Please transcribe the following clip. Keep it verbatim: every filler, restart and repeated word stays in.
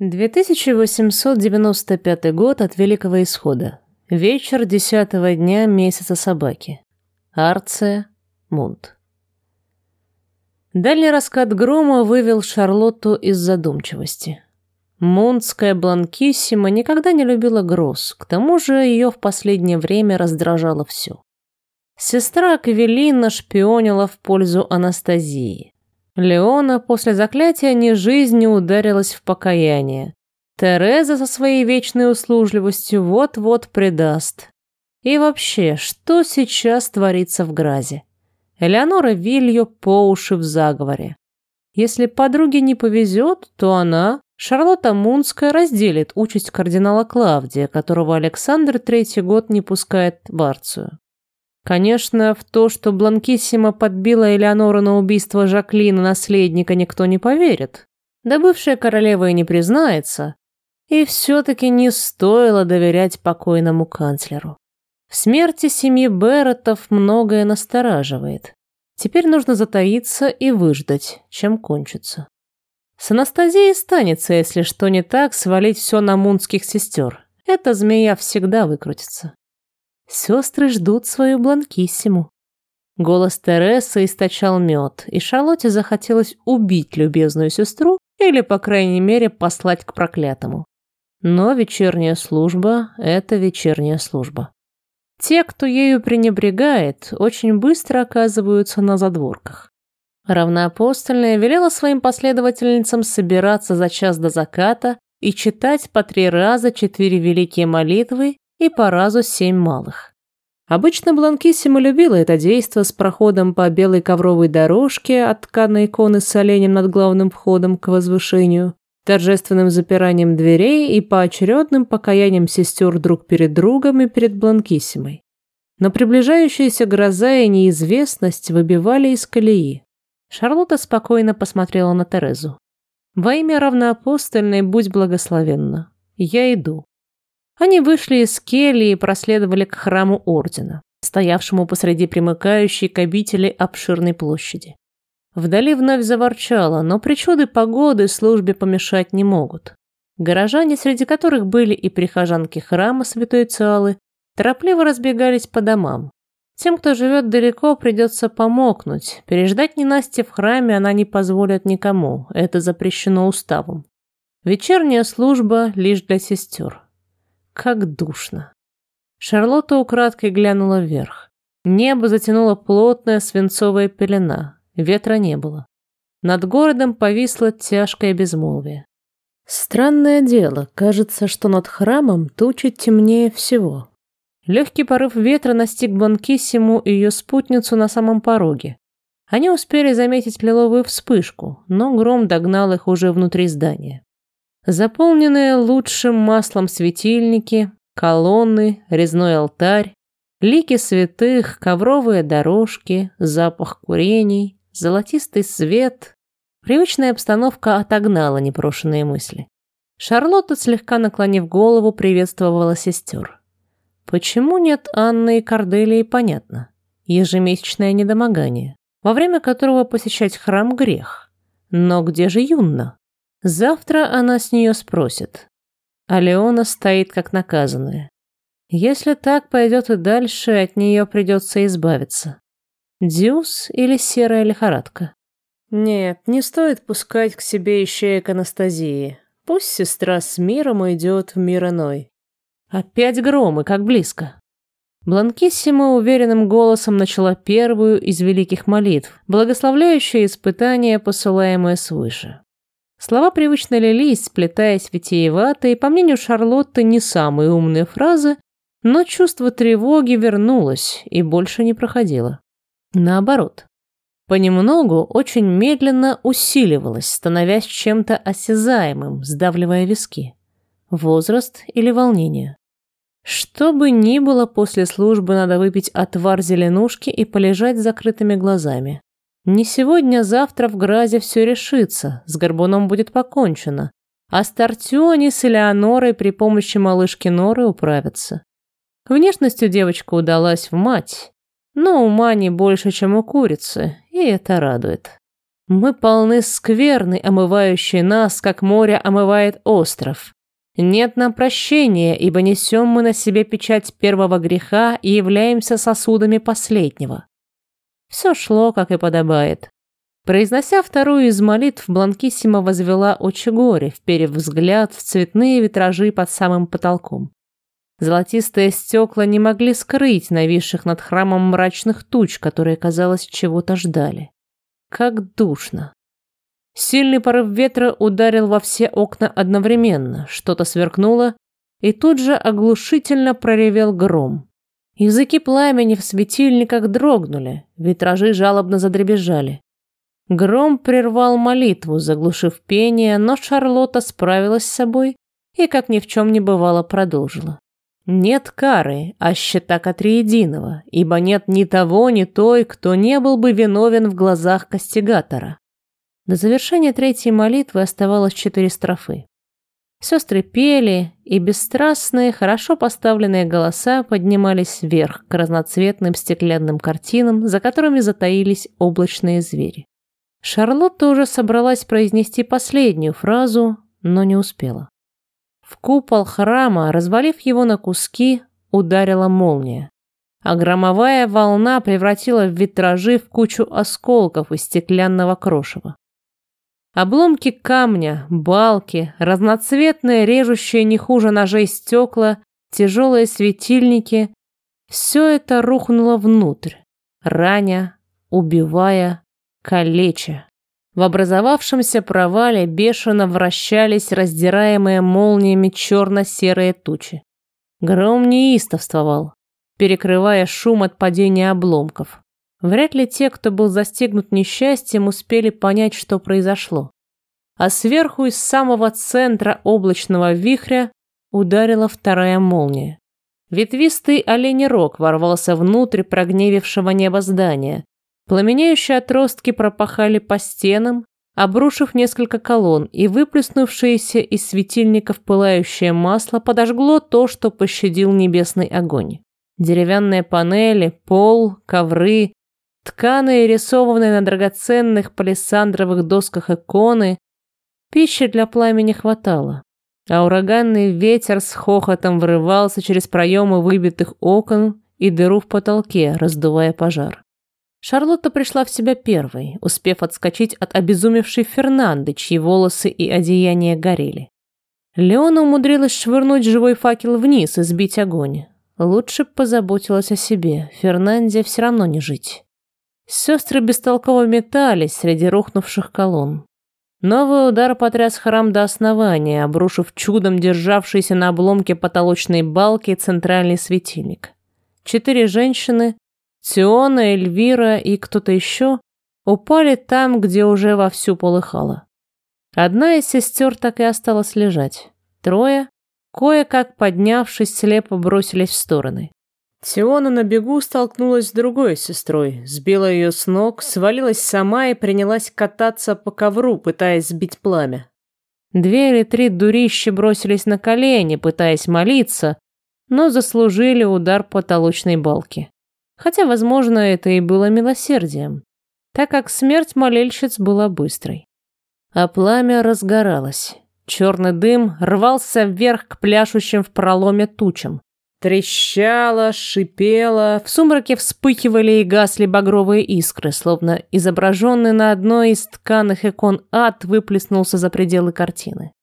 две тысячи восемьсот девяносто пятый год от Великого Исхода. Вечер десятого дня месяца собаки. Арция, Мунт. Дальний раскат грома вывел Шарлотту из задумчивости. Мунтская Бланкиссима никогда не любила гроз, к тому же ее в последнее время раздражало все. Сестра Кавелина шпионила в пользу Анастазии. Леона после заклятия ни жизни ударилась в покаяние. Тереза со своей вечной услужливостью вот-вот предаст. И вообще, что сейчас творится в Гразе? Элеонора Вильо по уши в заговоре. Если подруге не повезет, то она, Шарлотта Мунтская, разделит участь кардинала Клавдия, которого Александр третий год не пускает в Арцию. Конечно, в то, что Бланкиссима подбила Элеонору на убийство Жаклина, наследника, никто не поверит. Да бывшая королева и не признается. И все-таки не стоило доверять покойному канцлеру. В смерти семьи Берреттов многое настораживает. Теперь нужно затаиться и выждать, чем кончится. С Анастазией станется, если что не так, свалить все на мунтских сестер. Эта змея всегда выкрутится. Сестры ждут свою Бланкиссиму. Голос Тересы источал мед, и Шарлотте захотелось убить любезную сестру или, по крайней мере, послать к проклятому. Но вечерняя служба – это вечерняя служба. Те, кто ею пренебрегает, очень быстро оказываются на задворках. Равноапостольная велела своим последовательницам собираться за час до заката и читать по три раза четыре великие молитвы и по разу семь малых. Обычно Бланкиссима любила это действо с проходом по белой ковровой дорожке от тканой иконы с оленем над главным входом к возвышению, торжественным запиранием дверей и поочередным покаянием сестер друг перед другом и перед Бланкиссимой. Но приближающаяся гроза и неизвестность выбивали из колеи. Шарлотта спокойно посмотрела на Терезу. «Во имя равноапостольной будь благословенна. Я иду». Они вышли из кельи и проследовали к храму ордена, стоявшему посреди примыкающей к обители обширной площади. Вдали вновь заворчало, но причуды погоды службе помешать не могут. Горожане, среди которых были и прихожанки храма Святой Циалы, торопливо разбегались по домам. Тем, кто живет далеко, придется помокнуть. Переждать ненастье в храме она не позволит никому, это запрещено уставом. Вечерняя служба лишь для сестер. Как душно. Шарлотта украдкой глянула вверх. Небо затянула плотная свинцовая пелена. Ветра не было. Над городом повисло тяжкое безмолвие. Странное дело, кажется, что над храмом тучи темнее всего. Легкий порыв ветра настиг Бланкиссиму и ее спутницу на самом пороге. Они успели заметить лиловую вспышку, но гром догнал их уже внутри здания. Заполненные лучшим маслом светильники, колонны, резной алтарь, лики святых, ковровые дорожки, запах курений, золотистый свет. Привычная обстановка отогнала непрошенные мысли. Шарлотта, слегка наклонив голову, приветствовала сестер. Почему нет Анны и Корделии, понятно. Ежемесячное недомогание, во время которого посещать храм грех. Но где же Юнна? Завтра она с нее спросит. А Леона стоит как наказанная. Если так пойдет и дальше, от нее придется избавиться. Дюс или серая лихорадка? Нет, не стоит пускать к себе еще и к Анастазии. Пусть сестра с миром уйдет в мир иной. Опять громы, как близко. Бланкиссима уверенным голосом начала первую из великих молитв, благословляющую испытания, посылаемые свыше. Слова привычно лились, сплетаясь витиевато, и, по мнению Шарлотты, не самые умные фразы, но чувство тревоги вернулось и больше не проходило. Наоборот. Понемногу, очень медленно усиливалось, становясь чем-то осязаемым, сдавливая виски. Возраст или волнение. Что бы ни было, после службы надо выпить отвар зеленушки и полежать с закрытыми глазами. Не сегодня, а завтра в Гразе все решится, с Горбуном будет покончено, а с Тартиони с Элеонорой при помощи малышки Норы управятся. Внешностью девочка удалась в мать, но ума не больше, чем у курицы, и это радует. Мы полны скверны, омывающей нас, как море омывает остров. Нет нам прощения, ибо несем мы на себе печать первого греха и являемся сосудами последнего. Все шло, как и подобает. Произнося вторую из молитв, Бланкиссима возвела очи горе, вперев взгляд в цветные витражи под самым потолком. Золотистые стекла не могли скрыть нависших над храмом мрачных туч, которые, казалось, чего-то ждали. Как душно. Сильный порыв ветра ударил во все окна одновременно, что-то сверкнуло, и тут же оглушительно проревел гром. Языки пламени в светильниках дрогнули, витражи жалобно задребезжали. Гром прервал молитву, заглушив пение, но Шарлотта справилась с собой и, как ни в чем не бывало, продолжила. Нет кары, а счета триединого, ибо нет ни того, ни той, кто не был бы виновен в глазах кастигатора. До завершения третьей молитвы оставалось четыре строфы. Сестры пели, и бесстрастные, хорошо поставленные голоса поднимались вверх к разноцветным стеклянным картинам, за которыми затаились облачные звери. Шарлотта уже собралась произнести последнюю фразу, но не успела. В купол храма, развалив его на куски, ударила молния, а громовая волна превратила витражи в кучу осколков из стеклянного крошева. Обломки камня, балки, разноцветные, режущие не хуже ножей стекла, тяжелые светильники – все это рухнуло внутрь, раня, убивая, калеча. В образовавшемся провале бешено вращались раздираемые молниями черно-серые тучи. Гром неистовствовал, перекрывая шум от падения обломков. Вряд ли те, кто был застигнут несчастьем, успели понять, что произошло. А сверху из самого центра облачного вихря ударила вторая молния. Ветвистый оленей рог ворвался внутрь прогневившего небо здания. Пламенеющие отростки пропахали по стенам, обрушив несколько колонн, и выплеснувшееся из светильников пылающее масло подожгло то, что пощадил небесный огонь. Деревянные панели, пол, ковры, тканые, рисованные на драгоценных палисандровых досках иконы. Пищи для пламени хватало, а ураганный ветер с хохотом врывался через проемы выбитых окон и дыру в потолке, раздувая пожар. Шарлотта пришла в себя первой, успев отскочить от обезумевшей Фернанды, чьи волосы и одеяния горели. Леона умудрилась швырнуть живой факел вниз и сбить огонь. Лучше позаботилась о себе, Фернанде все равно не жить. Сестры бестолково метались среди рухнувших колонн. Новый удар потряс храм до основания, обрушив чудом державшийся на обломке потолочной балки центральный светильник. Четыре женщины, Тиона, Эльвира и кто-то еще, упали там, где уже вовсю полыхало. Одна из сестер так и осталась лежать. Трое, кое-как поднявшись, слепо бросились в стороны. Тиона на бегу столкнулась с другой сестрой, сбила ее с ног, свалилась сама и принялась кататься по ковру, пытаясь сбить пламя. Две или три дурищи бросились на колени, пытаясь молиться, но заслужили удар потолочной балки. Хотя, возможно, это и было милосердием, так как смерть молельщиц была быстрой. А пламя разгоралось. Черный дым рвался вверх к пляшущим в проломе тучам. Трещало, шипело, в сумраке вспыхивали и гасли багровые искры, словно изображенный на одной из тканых икон ад выплеснулся за пределы картины.